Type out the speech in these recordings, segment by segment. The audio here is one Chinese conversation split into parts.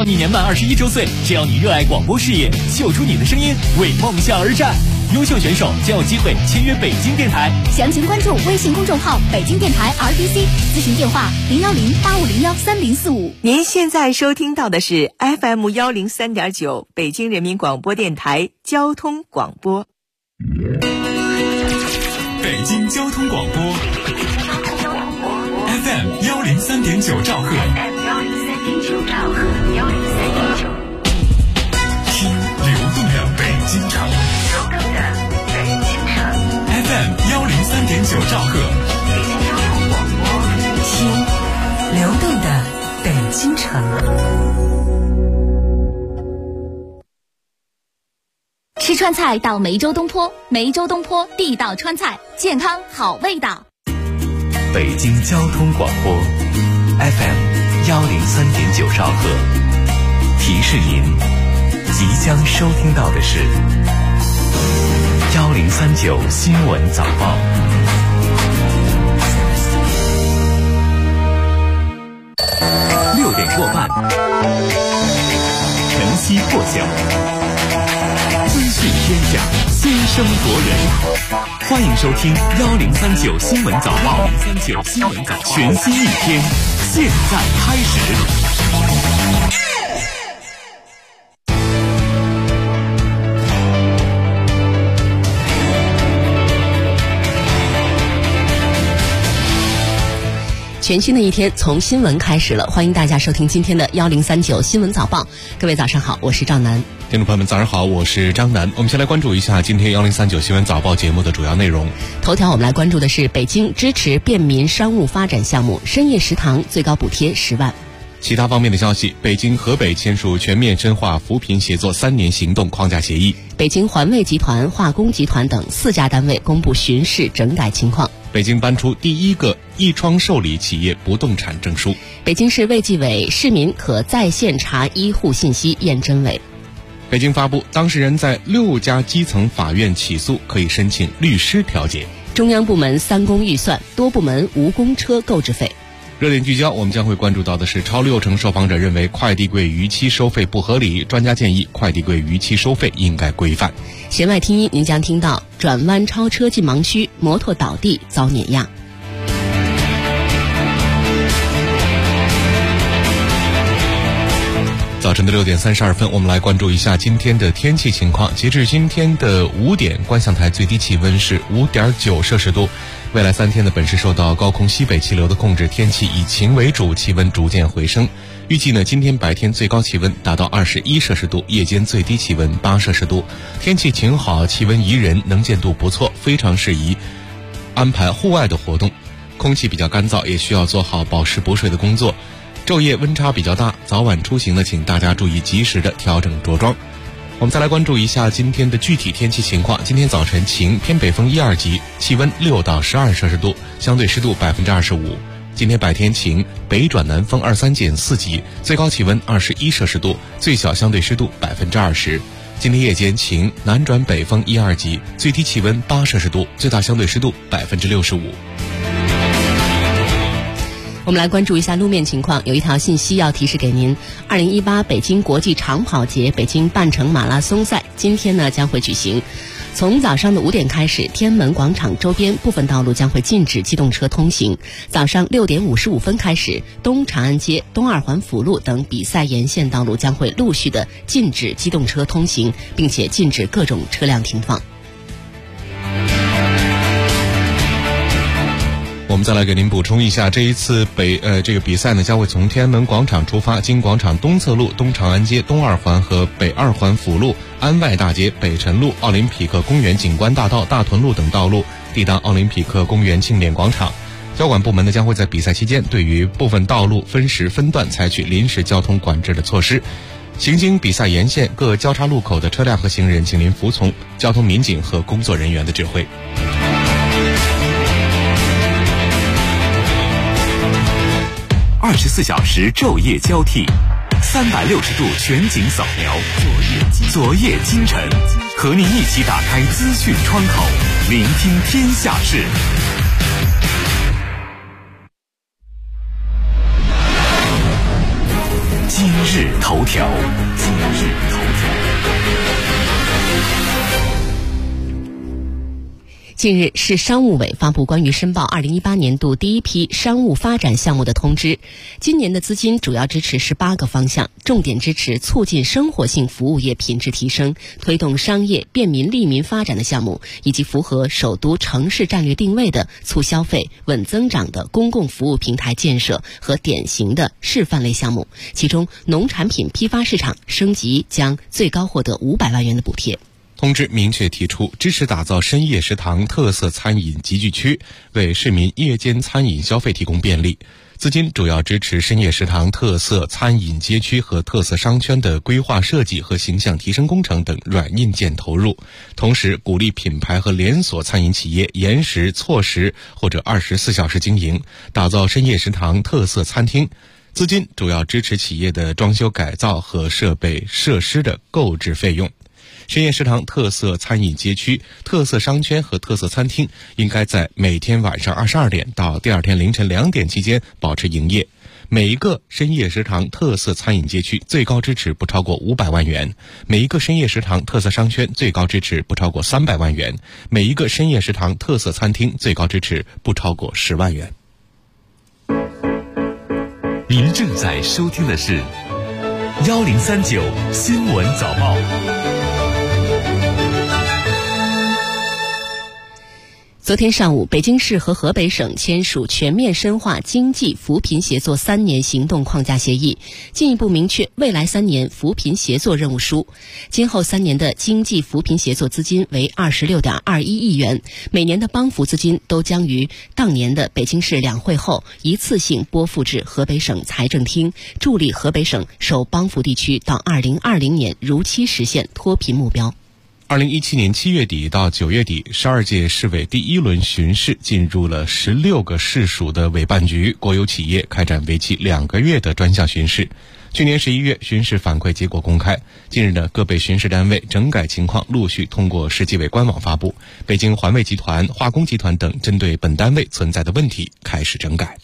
你年满21周岁，只要你热爱广播事业，秀出你的声音，为梦想而战。优秀选手将有机会签约北京电台。 详情关注微信公众号北京电台 RDC， 咨询电话010-8501-3045。 您现在收听到的是 FM 103.9北京人民广播电台交通广播。 北京交通广播 FM 103.9兆赫，听流动的北京城。FM 103.9兆赫， 听流动的北京城。 吃川菜到梅州东坡，梅州东坡地道川菜，健康好味道。 北京交通广播 FM 103.9兆赫，提示您即将收听到的是1039新闻早报。6点过半，晨曦破晓，资讯天下，先声夺人。欢迎收听1039新闻早报，1039新闻早报，全新一天，现在开始。 全新的一天从新闻开始了，欢迎大家收听今天的1039新闻早报。各位早上好，我是赵楠。 听众朋友们早上好，我是张楠。我们先来关注一下今天1039新闻早报节目的主要内容。 头条我们来关注的是北京支持便民商务发展项目，深夜食堂最高补贴10万。 其他方面的消息，北京、河北签署全面深化扶贫协作3年行动框架协议。 北京环卫集团、化工集团等4家单位公布巡视整改情况。 北京颁出第一个一窗受理企业不动产证书。 北京市卫计委市民可在线查医护信息验真伪。 北京发布，当事人在6家基层法院起诉可以申请律师调解。 中央部门3公预算，多部门无公车购置费。 热点聚焦，我们将会关注到的是，超60%受访者认为快递柜逾期收费不合理，专家建议快递柜逾期收费应该规范。 弦外听音，您将听到转弯超车进盲区，摩托倒地遭碾压。 早晨的6点32分，我们来关注一下今天的天气情况。截至今天的5点，观象台最低气温是5.9摄氏度。未来3天的本市受到高空西北气流的控制，天气以晴为主，气温逐渐回升。预计呢，今天白天最高气温达到21摄氏度，夜间最低气温8摄氏度。天气晴好，气温宜人，能见度不错，非常适宜安排户外的活动。空气比较干燥，也需要做好保湿补水的工作。昼夜温差比较大，早晚出行呢，请大家注意及时的调整着装。我们再来关注一下今天的具体天气情况。今天早晨晴，偏北风1、2级，气温6到12摄氏度，相对湿度25%。今天白天晴，北转南风2、3减4级，最高气温21摄氏度，最小相对湿度20%。今天夜间晴，南转北风1、2级，最低气温8摄氏度，最大相对湿度65%。 我们来关注一下路面情况，有一条信息要提示给您：2018北京国际长跑节北京半程马拉松赛今天呢将会举行。从早上的5点开始，天安门广场周边部分道路将会禁止机动车通行。早上6点55分开始，东长安街、东二环辅路等比赛沿线道路将会陆续的禁止机动车通行，并且禁止各种车辆停放。 我们再来给您补充一下，这一次这个比赛呢，将会从天安门广场出发，经广场东侧路、东长安街、东二环和北二环辅路、安外大街、北辰路、奥林匹克公园景观大道、大屯路等道路，抵达奥林匹克公园庆典广场。交管部门呢将会在比赛期间对于部分道路分时分段采取临时交通管制的措施。行经比赛沿线各交叉路口的车辆和行人，请您服从交通民警和工作人员的指挥。 24小时昼夜交替，360度全景扫描，昨夜今晨，和您一起打开资讯窗口，聆听天下事。今日日头条。 近日，市商务委发布关于申报2018年度第一批商务发展项目的通知。今年的资金主要支持18个方向，重点支持促进生活性服务业品质提升，推动商业便民利民发展的项目，以及符合首都城市战略定位的促消费、稳增长的公共服务平台建设和典型的示范类项目。其中，农产品批发市场升级将最高获得500万元的补贴。 通知明确提出，支持打造深夜食堂特色餐饮集聚区，为市民夜间餐饮消费提供便利。资金主要支持深夜食堂特色餐饮街区和特色商圈的规划设计和形象提升工程等软硬件投入，同时鼓励品牌和连锁餐饮企业延时、错时或者24小时经营，打造深夜食堂特色餐厅。资金主要支持企业的装修改造和设备设施的购置费用。深夜食堂特色餐饮街区、特色商圈和特色餐厅应该在每天晚上22点到第二天凌晨2点期间保持营业。每一个深夜食堂特色餐饮街区最高支持不超过500万元，每一个深夜食堂特色商圈最高支持不超过300万元，每一个深夜食堂特色餐厅最高支持不超过10万元。 您正在收听的是1039新闻早报。 昨天上午，北京市和河北省签署全面深化经济扶贫协作3年行动框架协议，进一步明确未来3年扶贫协作任务书。今后3年的经济扶贫协作资金为26.21亿元，每年的帮扶资金都将于当年的北京市两会后一次性拨付至河北省财政厅，助力河北省受帮扶地区到2020年如期实现脱贫目标。 2017年7月底到9月底，12届市委第1轮巡视进入了16个市属的委办局、国有企业，开展为期2个月的专项巡视。去年11月，巡视反馈结果公开。近日呢，各被巡视单位整改情况陆续通过市纪委官网发布。北京环卫集团、化工集团等针对本单位存在的问题开始整改。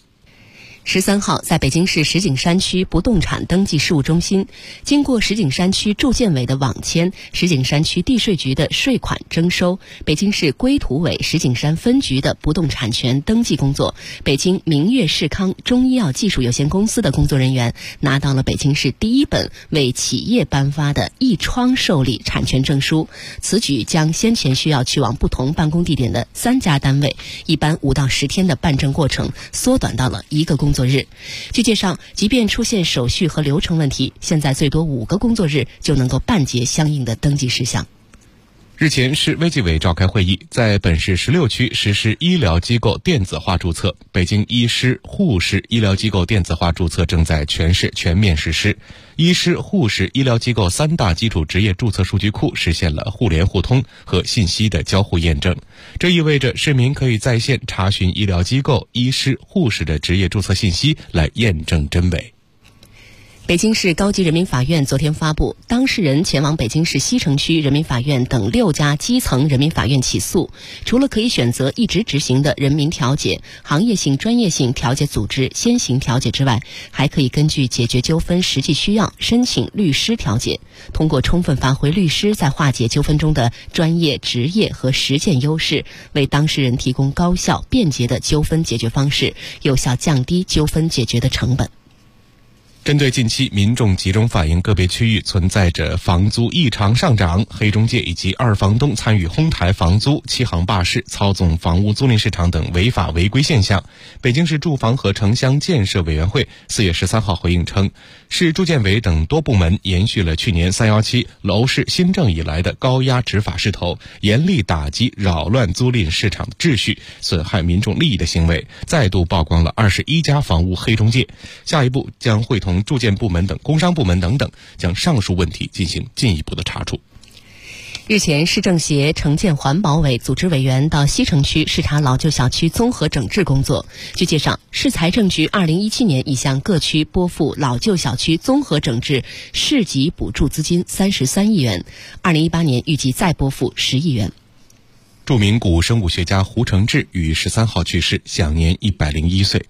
13号，在北京市石景山区不动产登记事务中心，经过石景山区住建委的网签、石景山区地税局的税款征收、北京市规土委石景山分局的不动产权登记工作，北京明月世康中医药技术有限公司的工作人员拿到了北京市第一本为企业颁发的一窗受理产权证书。此举将先前需要去往不同办公地点的3家单位，一般5到10天的办证过程缩短到了1个工作日。据介绍，即便出现手续和流程问题，现在最多5个工作日就能够办结相应的登记事项。 日前，市卫计委召开会议，在本市16区实施医疗机构电子化注册。北京医师、护士医疗机构电子化注册正在全市全面实施。医师、护士医疗机构3大基础职业注册数据库实现了互联互通和信息的交互验证。这意味着市民可以在线查询医疗机构、医师、护士的职业注册信息，来验证真伪。 北京市高级人民法院昨天发布，当事人前往北京市西城区人民法院等6家基层人民法院起诉，除了可以选择一直执行的人民调解、行业性、专业性调解组织先行调解之外，还可以根据解决纠纷实际需要申请律师调解，通过充分发挥律师在化解纠纷中的专业、职业和实践优势，为当事人提供高效、便捷的纠纷解决方式，有效降低纠纷解决的成本。 针对近期民众集中反映个别区域存在着房租异常上涨、黑中介以及二房东参与哄抬房租、欺行霸市、操纵房屋租赁市场等违法违规现象，北京市住房和城乡建设委员会4月13号回应称，市住建委等多部门延续了去年317楼市新政以来的高压执法势头，严厉打击扰乱租赁市场的秩序、损害民众利益的行为，再度曝光了21家房屋黑中介。下一步将会同住建部门等工商部门等将上述问题进行进一步的查处。 日前，市政协城建环保委组织委员到西城区视察老旧小区综合整治工作。据介绍，市财政局2017年已向各区拨付老旧小区综合整治市级补助资金33亿元，2018年预计再拨付10亿元。 著名古生物学家胡承志于13号去世，享年101岁。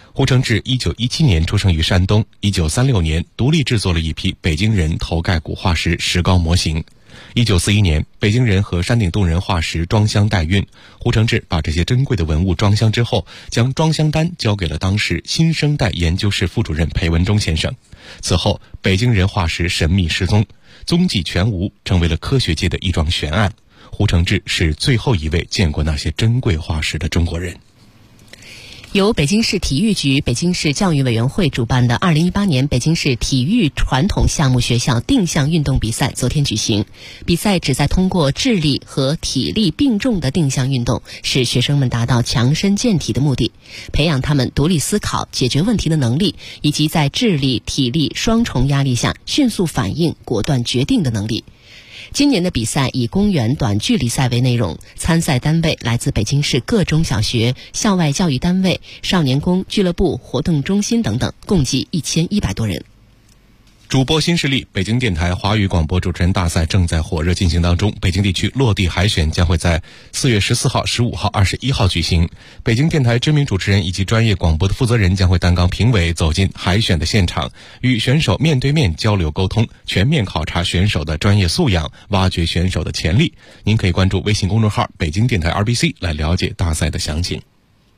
胡承志1917年出生于山东，1936年独立制作了一批北京人头盖骨化石石膏模型。1941年，北京人和山顶洞人化石装箱代运，胡承志把这些珍贵的文物装箱之后，将装箱单交给了当时新生代研究室副主任裴文中先生。此后，北京人化石神秘失踪，踪迹全无，成为了科学界的一桩悬案。胡承志是最后一位见过那些珍贵化石的中国人。 由北京市体育局、北京市教育委员会主办的2018年北京市体育传统项目学校定向运动比赛昨天举行。比赛旨在通过智力和体力并重的定向运动，使学生们达到强身健体的目的，培养他们独立思考、解决问题的能力，以及在智力、体力双重压力下迅速反应、果断决定的能力。今年的比赛以公园短距离赛为内容，参赛单位来自北京市各中小学、校外教育单位、少年宫、俱乐部、活动中心等等，共计1100多人。 主播新势力北京电台华语广播主持人大赛正在火热进行当中，北京地区落地海选将会在4月14号、15号、21号举行。北京电台知名主持人以及专业广播的负责人将会担纲评委，走进海选的现场，与选手面对面交流沟通，全面考察选手的专业素养，挖掘选手的潜力。您可以关注微信公众号北京电台 RBC 来了解大赛的详情。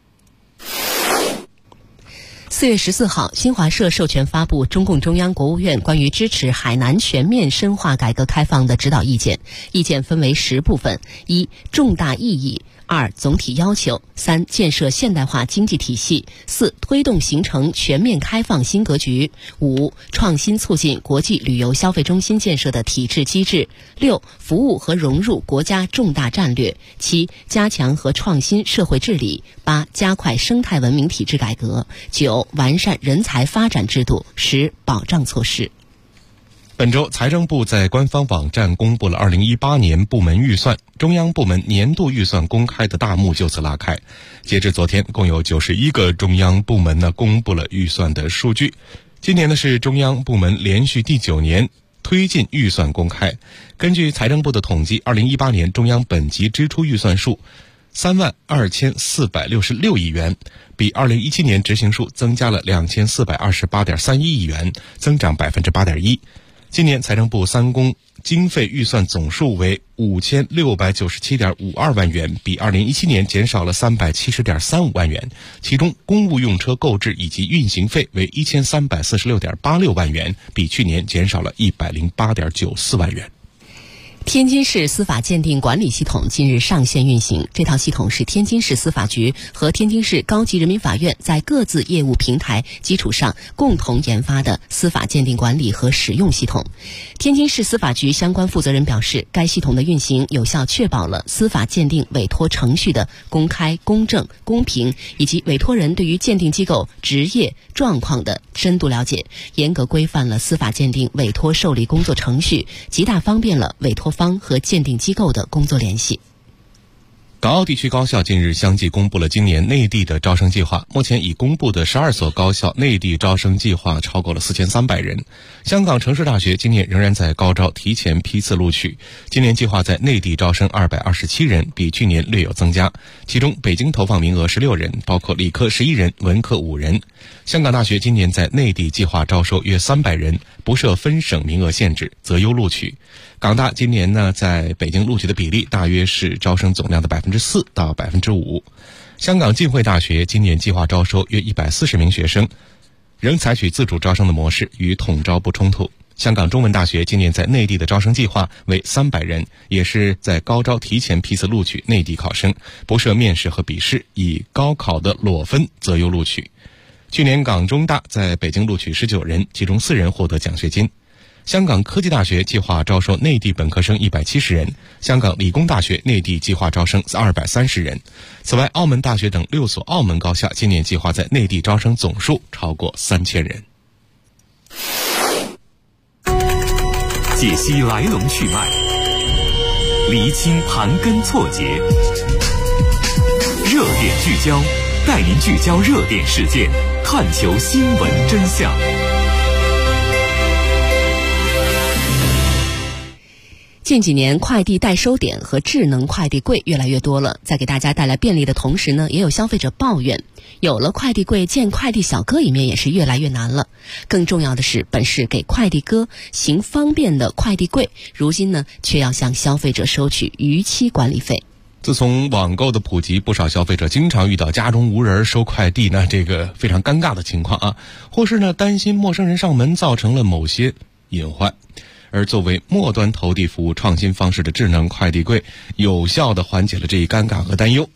4月14号，新华社授权发布中共中央、国务院关于支持海南全面深化改革开放的指导意见。意见分为10部分：1、重大意义；2、总体要求；3、建设现代化经济体系；4、推动形成全面开放新格局；5、创新促进国际旅游消费中心建设的体制机制；6、服务和融入国家重大战略；7、加强和创新社会治理；8、加快生态文明体制改革；9、完善人才发展制度；10、保障措施。 本周，财政部在官方网站公布了2018年部门预算，中央部门年度预算公开的大幕就此拉开。截至昨天，共有91个中央部门公布了预算的数据。今年是中央部门连续第9年推进预算公开。根据财政部的统计，2018年中央本级支出预算数32466亿元，比2017年执行数增加了2428.31亿元，增长8.1%。今年财政部3公经费预算总数为5697.52万元，比2017年减少了370.35万元。其中，公务用车购置以及运行费为1346.86万元，比去年减少了108.94万元。 天津市司法鉴定管理系统近日上线运行。这套系统是天津市司法局和天津市高级人民法院在各自业务平台基础上共同研发的司法鉴定管理和使用系统。天津市司法局相关负责人表示，该系统的运行有效确保了司法鉴定委托程序的公开、公正、公平，以及委托人对于鉴定机构职业状况的深度了解，严格规范了司法鉴定委托受理工作程序，极大方便了委托方和鉴定机构的工作联系。 港澳地区高校近日相继公布了今年内地的招生计划，目前已公布的12所高校内地招生计划超过了4300人。香港城市大学今年仍然在高招提前批次录取，今年计划在内地招生227人，比去年略有增加。其中北京投放名额16人，包括理科11人，文科5人。香港大学今年在内地计划招收约300人，不设分省名额限制，择优录取。港大今年在北京录取的比例大约是招生总量的4%到5%。香港浸会大学今年计划招收约140名学生，仍采取自主招生的模式，与统招不冲突。香港中文大学今年在内地的招生计划为300人，也是在高招提前批次录取内地考生，不设面试和笔试，以高考的裸分择优录取。去年港中大在北京录取19人，其中4人获得奖学金。香港科技大学计划招收内地本科生170人，香港理工大学内地计划招生230人。此外，澳门大学等6所澳门高校今年计划在内地招生总数超过3000人。 解析来龙去脉，厘清盘根错节，热点聚焦，带您聚焦热点事件，探求新闻真相。 近几年，快递代收点和智能快递柜越来越多了，在给大家带来便利的同时呢，也有消费者抱怨，有了快递柜，见快递小哥一面也是越来越难了。更重要的是，本是给快递哥行方便的快递柜，如今呢，却要向消费者收取逾期管理费。 自从网购的普及，不少消费者经常遇到家中无人收快递呢这个非常尴尬的情况啊，或是呢担心陌生人上门造成了某些隐患。而作为末端投递服务创新方式的智能快递柜，有效地缓解了这一尴尬和担忧，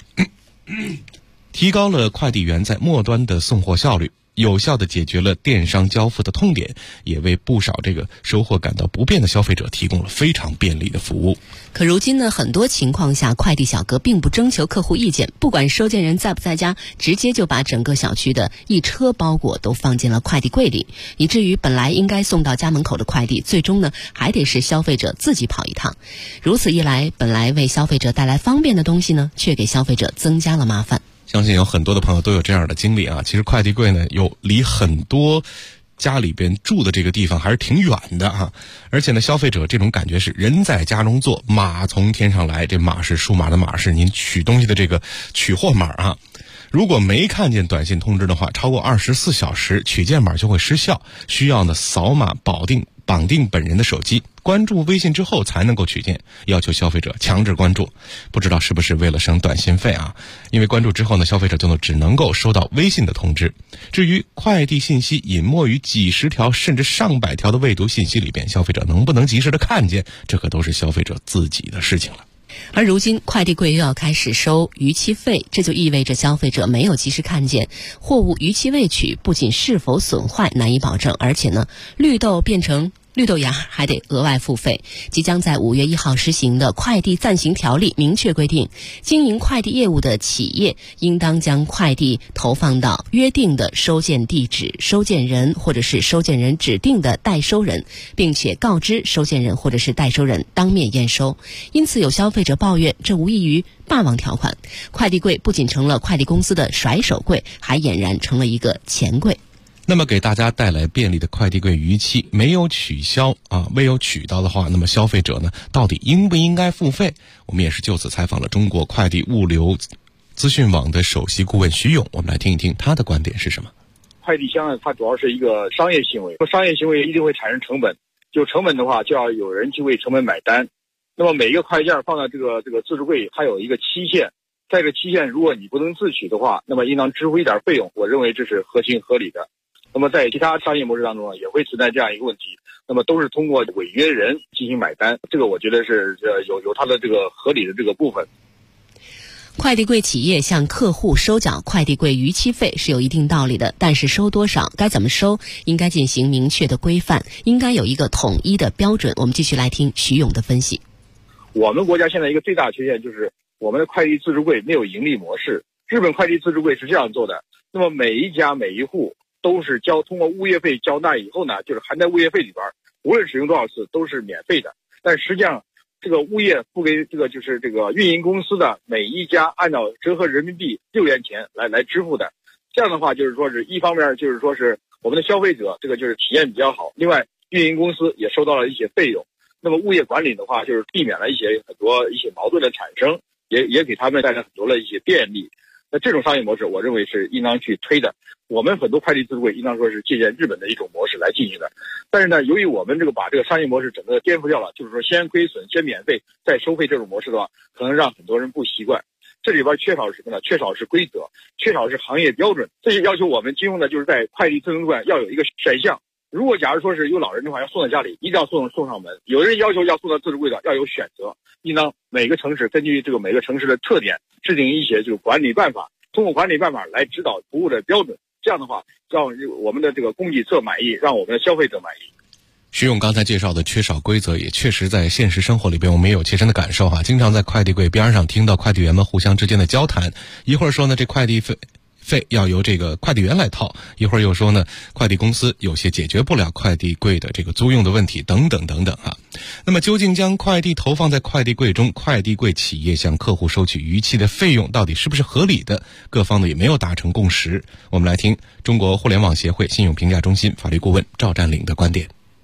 提高了快递员在末端的送货效率，有效地解决了电商交付的痛点，也为不少这个收货感到不便的消费者提供了非常便利的服务。 可如今呢，很多情况下，快递小哥并不征求客户意见，不管收件人在不在家，直接就把整个小区的一车包裹都放进了快递柜里，以至于本来应该送到家门口的快递，最终呢还得是消费者自己跑一趟。如此一来，本来为消费者带来方便的东西呢，却给消费者增加了麻烦。 相信有很多的朋友都有这样的经历啊。其实快递柜呢，有离很多家里边住的这个地方还是挺远的啊。而且呢，消费者这种感觉是人在家中坐，马从天上来。这马是数码的马，是您取东西的这个取货码啊。如果没看见短信通知的话，超过24小时取件码就会失效，需要呢扫码绑定本人的手机，关注微信之后才能够取件，要求消费者强制关注。不知道是不是为了省短信费啊？因为关注之后呢，消费者就只能够收到微信的通知。至于快递信息隐没于几十条甚至上百条的未读信息里边，消费者能不能及时的看见，这可都是消费者自己的事情了。 而如今快递柜又要开始收逾期费，这就意味着消费者没有及时看见货物逾期未取，不仅是否损坏难以保证，而且呢，绿豆变成绿豆芽还得额外付费。即将在5月1号实行的快递暂行条例明确规定，经营快递业务的企业应当将快递投放到约定的收件地址、收件人或者是收件人指定的代收人，并且告知收件人或者是代收人当面验收。因此有消费者抱怨，这无异于霸王条款，快递柜不仅成了快递公司的甩手柜，还俨然成了一个钱柜。 那么给大家带来便利的快递柜逾期没有取消啊，未有取到的话，那么消费者呢到底应不应该付费？我们也是就此采访了中国快递物流资讯网的首席顾问徐勇，我们来听一听他的观点是什么。 快递箱呢，它主要是一个商业行为，商业行为一定会产生成本，就成本的话就要有人去为成本买单。那么每一个快件放到这个自助柜，它有一个期限，在这个期限如果你不能自取的话，那么应当支付一点费用，我认为这是合情合理的。那么在其他商业模式当中也会存在这样一个问题，那么都是通过违约人进行买单，这个我觉得是有它的这个合理的这个部分。 快递柜企业向客户收缴快递柜逾期费是有一定道理的，但是收多少、该怎么收，应该进行明确的规范，应该有一个统一的标准。我们继续来听徐勇的分析。 我们国家现在一个最大的缺陷就是我们的快递自助柜没有盈利模式。日本快递自助柜是这样做的，那么每一家每一户都是通过物业费交纳以后呢，就是含在物业费里边，无论使用多少次都是免费的。但实际上这个物业付给就是这个运营公司的每一家按照折合人民币6元钱来支付的。这样的话就是说是一方面就是说是我们的消费者这个就是体验比较好，另外运营公司也收到了一些费用。那么物业管理的话就是避免了很多一些矛盾的产生，也给他们带来很多的一些便利。那这种商业模式我认为是应当去推的。我们很多快递自助柜应当说是借鉴日本的一种模式来进行的。但是呢，由于我们把这个商业模式整个颠覆掉了，就是说先亏损先免费再收费这种模式的话，可能让很多人不习惯。这里边缺少什么呢？缺少是规则，缺少是行业标准。这些要求我们金融呢，就是在快递自助柜要有一个选项。如果假如说是有老人的话，要送到家里，一定要送上门。有人要求要送到自助柜的，要有选择。应当每个城市根据每个城市的特点，制定一些管理办法，通过管理办法来指导服务的标准。这样的话，让我们的供给侧满意，让我们的消费者满意。 徐勇刚才介绍的缺少规则，也确实在现实生活里边我们也有切身的感受经常在快递柜边上听到快递员们互相之间的交谈，一会儿说呢这快递费要由这个快递员来掏，一会儿又说呢快递公司有些解决不了快递柜的这个租用的问题等等等等那么究竟将快递投放在快递柜中，快递柜企业向客户收取逾期的费用到底是不是合理的？各方呢也没有达成共识。我们来听中国互联网协会信用评价中心法律顾问赵占领的观点。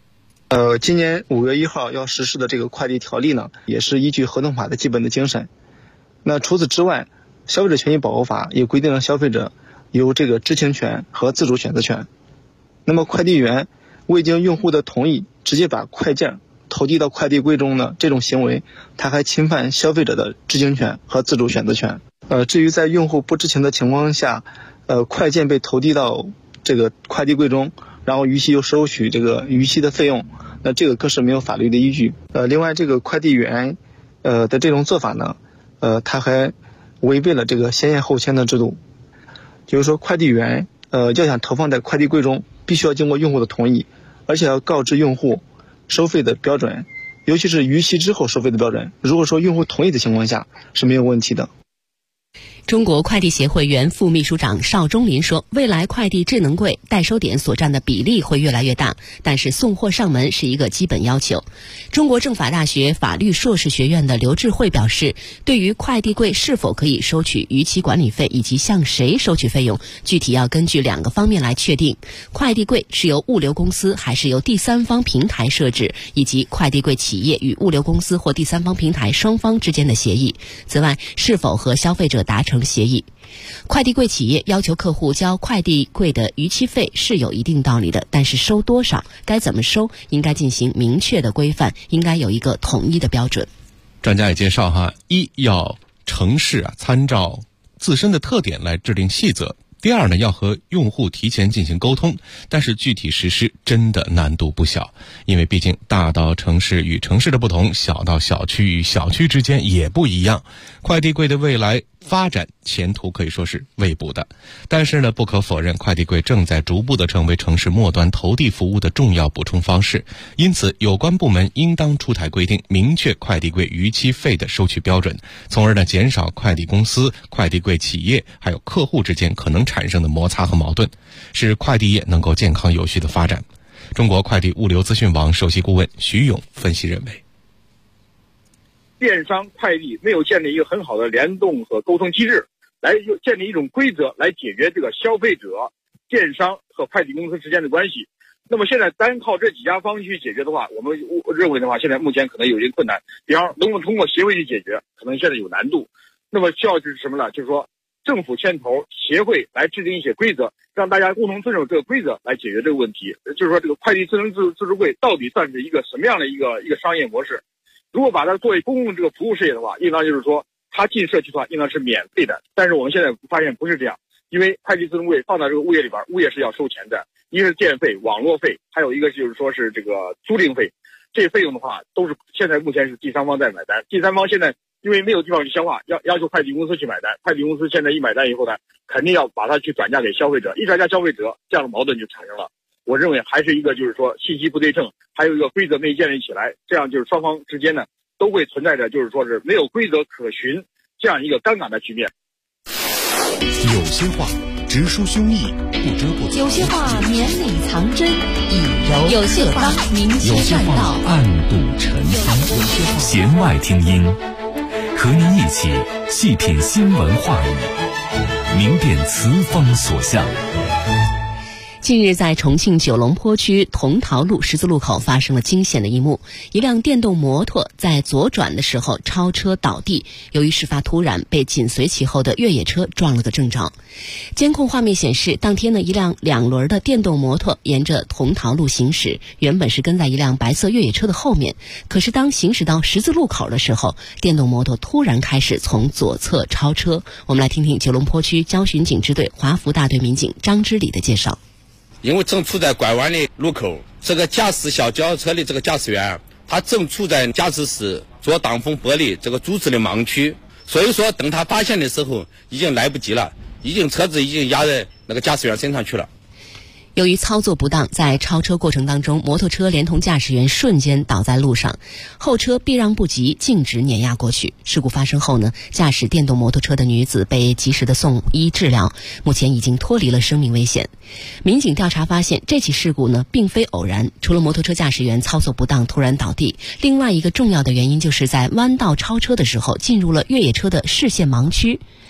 今年5月1号要实施的这个快递条例呢，也是依据合同法的基本的精神。那除此之外，消费者权益保护法也规定了消费者有这个知情权和自主选择权。那么快递员未经用户的同意直接把快件投递到快递柜中呢，这种行为它还侵犯消费者的知情权和自主选择权。至于在用户不知情的情况下，快件被投递到这个快递柜中，然后逾期又收取这个逾期的费用，那这个更是没有法律的依据。另外这个快递员的这种做法呢，他还违背了这个先验后签的制度。就是说快递员要想投放在快递柜中，必须要经过用户的同意，而且要告知用户收费的标准，尤其是逾期之后收费的标准。如果说用户同意的情况下是没有问题的。 中国快递协会原副秘书长邵忠林说，未来快递智能柜代收点所占的比例会越来越大，但是送货上门是一个基本要求。中国政法大学法律硕士学院的刘智慧表示，对于快递柜是否可以收取逾期管理费以及向谁收取费用，具体要根据2个方面来确定：快递柜是由物流公司还是由第三方平台设置，以及快递柜企业与物流公司或第三方平台双方之间的协议。此外，是否和消费者达成协议。快递柜企业要求客户交快递柜的逾期费是有一定道理的，但是收多少，该怎么收，应该进行明确的规范，应该有一个统一的标准。 专家也介绍一要城市参照自身的特点来制定细则。第二呢，要和用户提前进行沟通，但是具体实施真的难度不小，因为毕竟大到城市与城市的不同，小到小区与小区之间也不一样。快递柜的未来发展前途可以说是未卜的，但是呢，不可否认，快递柜正在逐步的成为城市末端投递服务的重要补充方式。因此，有关部门应当出台规定，明确快递柜逾期费的收取标准，从而呢减少快递公司、快递柜企业还有客户之间可能产生的摩擦和矛盾，使快递业能够健康有序的发展。中国快递物流资讯网首席顾问徐勇分析认为， 电商快递没有建立一个很好的联动和沟通机制，来建立一种规则来解决这个消费者、电商和快递公司之间的关系。那么现在单靠这几家方去解决的话，我们认为的话，现在目前可能有一些困难。比方能不能通过协会去解决，可能现在有难度。那么需要是什么呢？就是说政府牵头，协会来制定一些规则，让大家共同遵守这个规则来解决这个问题。就是说这个快递智能自助柜到底算是一个什么样的一个商业模式？如果把它作为公共这个服务事业的话，应当就是说它进社区的话应当是免费的。但是我们现在发现不是这样，因为快递自动柜放到这个物业里边，物业是要收钱的，一个是电费、网络费，还有一个就是说是这个租赁费。这些费用的话都是现在目前是第三方在买单，第三方现在因为没有地方去消化，要求快递公司去买单，快递公司现在一买单以后呢，肯定要把它去转嫁给消费者，一转嫁消费者，这样的矛盾就产生了。我认为还是一个就是说信息不对称，还有一个规则没建立起来，这样就是双方之间呢都会存在着就是说是没有规则可循这样一个尴尬的局面。 有些话直抒胸臆，不遮不藏； 有些话绵里藏针，以柔有些话明切有断道， 暗度陈仓。 弦外听音，和您一起细品新闻话语，明辨词风所向。 近日，在重庆九龙坡区同桃路十字路口发生了惊险的一幕，一辆电动摩托在左转的时候超车倒地，由于事发突然，被紧随其后的越野车撞了个正着。监控画面显示，当天呢，一辆2轮的电动摩托沿着同桃路行驶，原本是跟在一辆白色越野车的后面，可是当行驶到十字路口的时候，电动摩托突然开始从左侧超车。我们来听听九龙坡区交巡警支队华福大队民警张之礼的介绍。 因为正处在拐弯的路口，这个驾驶小轿车的这个驾驶员，他正处在驾驶室左挡风玻璃这个主持的盲区，所以说等他发现的时候已经来不及了，车子已经压在那个驾驶员身上去了。 由于操作不当，在超车过程当中，摩托车连同驾驶员瞬间倒在路上，后车避让不及，径直碾压过去。事故发生后呢，驾驶电动摩托车的女子被及时的送医治疗，目前已经脱离了生命危险。民警调查发现，这起事故呢并非偶然，除了摩托车驾驶员操作不当突然倒地，另外一个重要的原因就是在弯道超车的时候进入了越野车的视线盲区。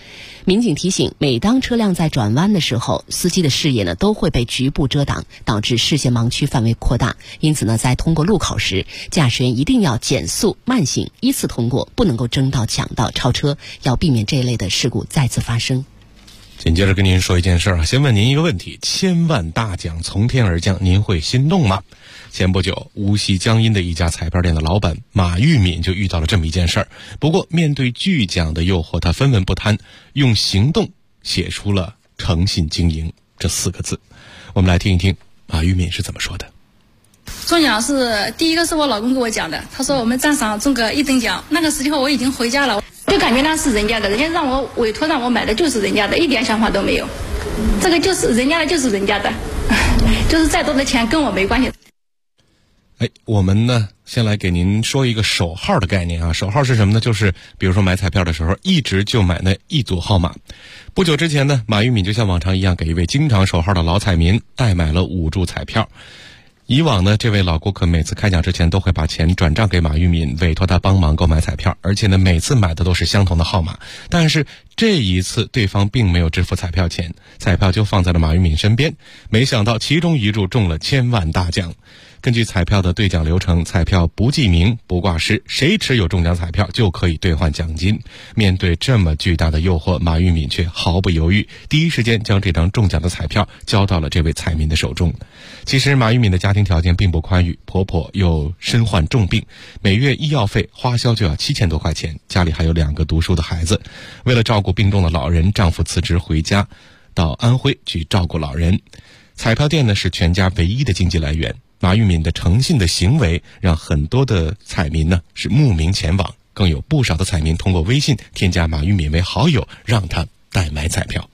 民警提醒，每当车辆在转弯的时候，司机的视野呢都会被局部遮挡，导致视线盲区范围扩大。因此呢，在通过路口时，驾驶员一定要减速慢行，依次通过，不能够争道抢道超车，要避免这一类的事故再次发生。 紧接着跟您说一件事啊，先问您一个问题：1000万大奖从天而降，您会心动吗？前不久，无锡江阴的一家彩票店的老板马玉敏就遇到了这么一件事儿。不过，面对巨奖的诱惑，他分文不贪，用行动写出了“诚信经营”这4个字。我们来听一听马玉敏是怎么说的。 中奖是第一个是我老公给我讲的，他说我们站上中个1等奖，那个时候我已经回家了，就感觉那是人家的，人家让我委托让我买的就是人家的，一点想法都没有，这个就是人家的，就是人家的，就是再多的钱跟我没关系。 我们呢先来给您说一个守号的概念啊。守号是什么呢？就是比如说买彩票的时候，一直就买那一组号码。不久之前呢，马玉敏就像往常一样，给一位经常守号的老彩民代买了5注彩票。以往呢，这位老顾客每次开奖之前都会把钱转账给马玉敏，委托他帮忙购买彩票，而且呢，每次买的都是相同的号码。但是这一次对方并没有支付彩票钱，彩票就放在了马玉敏身边。没想到其中1注中了1000万大奖。根据彩票的兑奖流程，彩票不记名不挂失，谁持有中奖彩票就可以兑换奖金。面对这么巨大的诱惑，马玉敏却毫不犹豫，第一时间将这张中奖的彩票交到了这位彩民的手中。其实马玉敏的家庭条件并不宽裕，婆婆又身患重病，每月医药费花销就要7000多块钱，家里还有2个读书的孩子。为了照顾病重的老人，丈夫辞职回家到安徽去照顾老人。彩票店呢是全家唯一的经济来源。马玉敏的诚信的行为让很多的彩民呢是慕名前往，更有不少的彩民通过微信添加马玉敏为好友，让他代买彩票。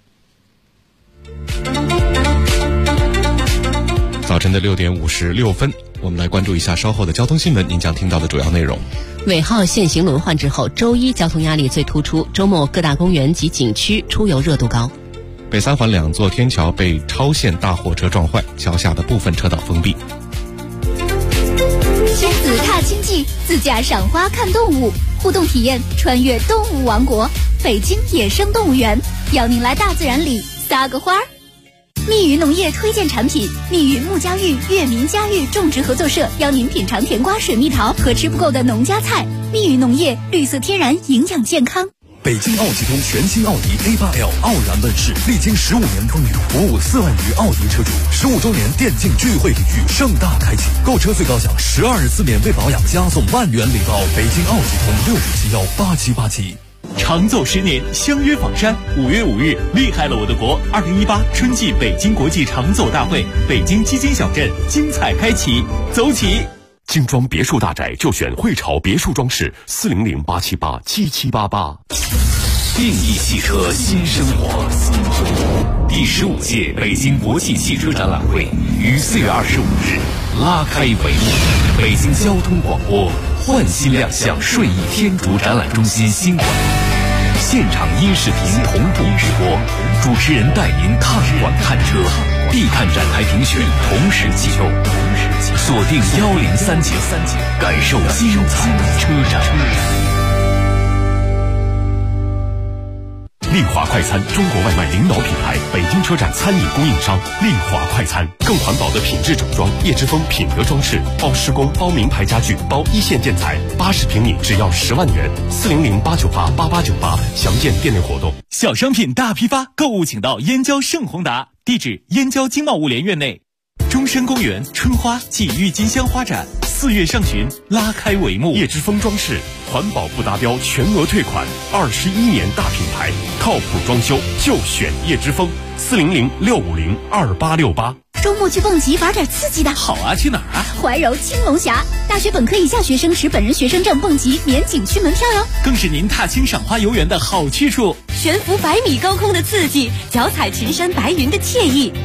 早晨的6点56分，我们来关注一下稍后的交通新闻，您将听到的主要内容。 尾号限行轮换之后，周一交通压力最突出，周末各大公园及景区出游热度高。 北3环2座天桥被超限大货车撞坏，桥下的部分车道封闭。 亲子踏青记，自驾赏花看动物，互动体验穿越动物王国，北京野生动物园，邀您来大自然里撒个花儿。密语农业推荐产品，密语木家峪粤民家峪种植合作社邀您品尝甜瓜、水蜜桃和吃不够的农家菜。密语农业，绿色天然，营养健康。 北京奥吉通全新奥迪 A8L 傲然问世，历经15年风雨，服务4万余奥迪车主。15周年电竞聚会礼遇盛大开启，购车最高享12日免费保养，加送10000元礼包。北京奥吉通65718787。 长奏10年，相约房山。5月5日，厉害了我的国！2018春季北京国际长奏大会，北京基金小镇精彩开启，走起！ 精装别墅大宅就选汇潮别墅装饰，400-878-7788。 定义汽车新生活。第15届北京国际汽车展览会于4月25日拉开帷幕。北京交通广播焕新亮相顺义天竺展览中心新馆，现场音视频同步直播，主持人带您看馆看车，必看展台评选同时启动，锁定1039，感受精彩车展。 丽华快餐，中国外卖领导品牌，北京车站餐饮供应商。丽华快餐，更环保的品质整装，叶之峰品德装饰，包施工，包名牌家具，包一线建材，80平米只要10万元，400-898-8898，详见店内活动。 小商品大批发，购物请到燕郊盛宏达，地址燕郊经贸物联院内。中山公园春花暨郁金香花展4月上旬拉开帷幕。 叶之峰装饰，环保不达标全额退款，21年大品牌，靠谱装修就选叶之峰，400-650-2868。 周末去蹦极玩点刺激的。 好啊，去哪儿啊？ 怀柔青龙峡，大学本科以下学生持本人学生证蹦极免景区门票哟。 更是您踏青赏花游园的好去处。 悬浮100米高空的刺激，脚踩群山白云的惬意。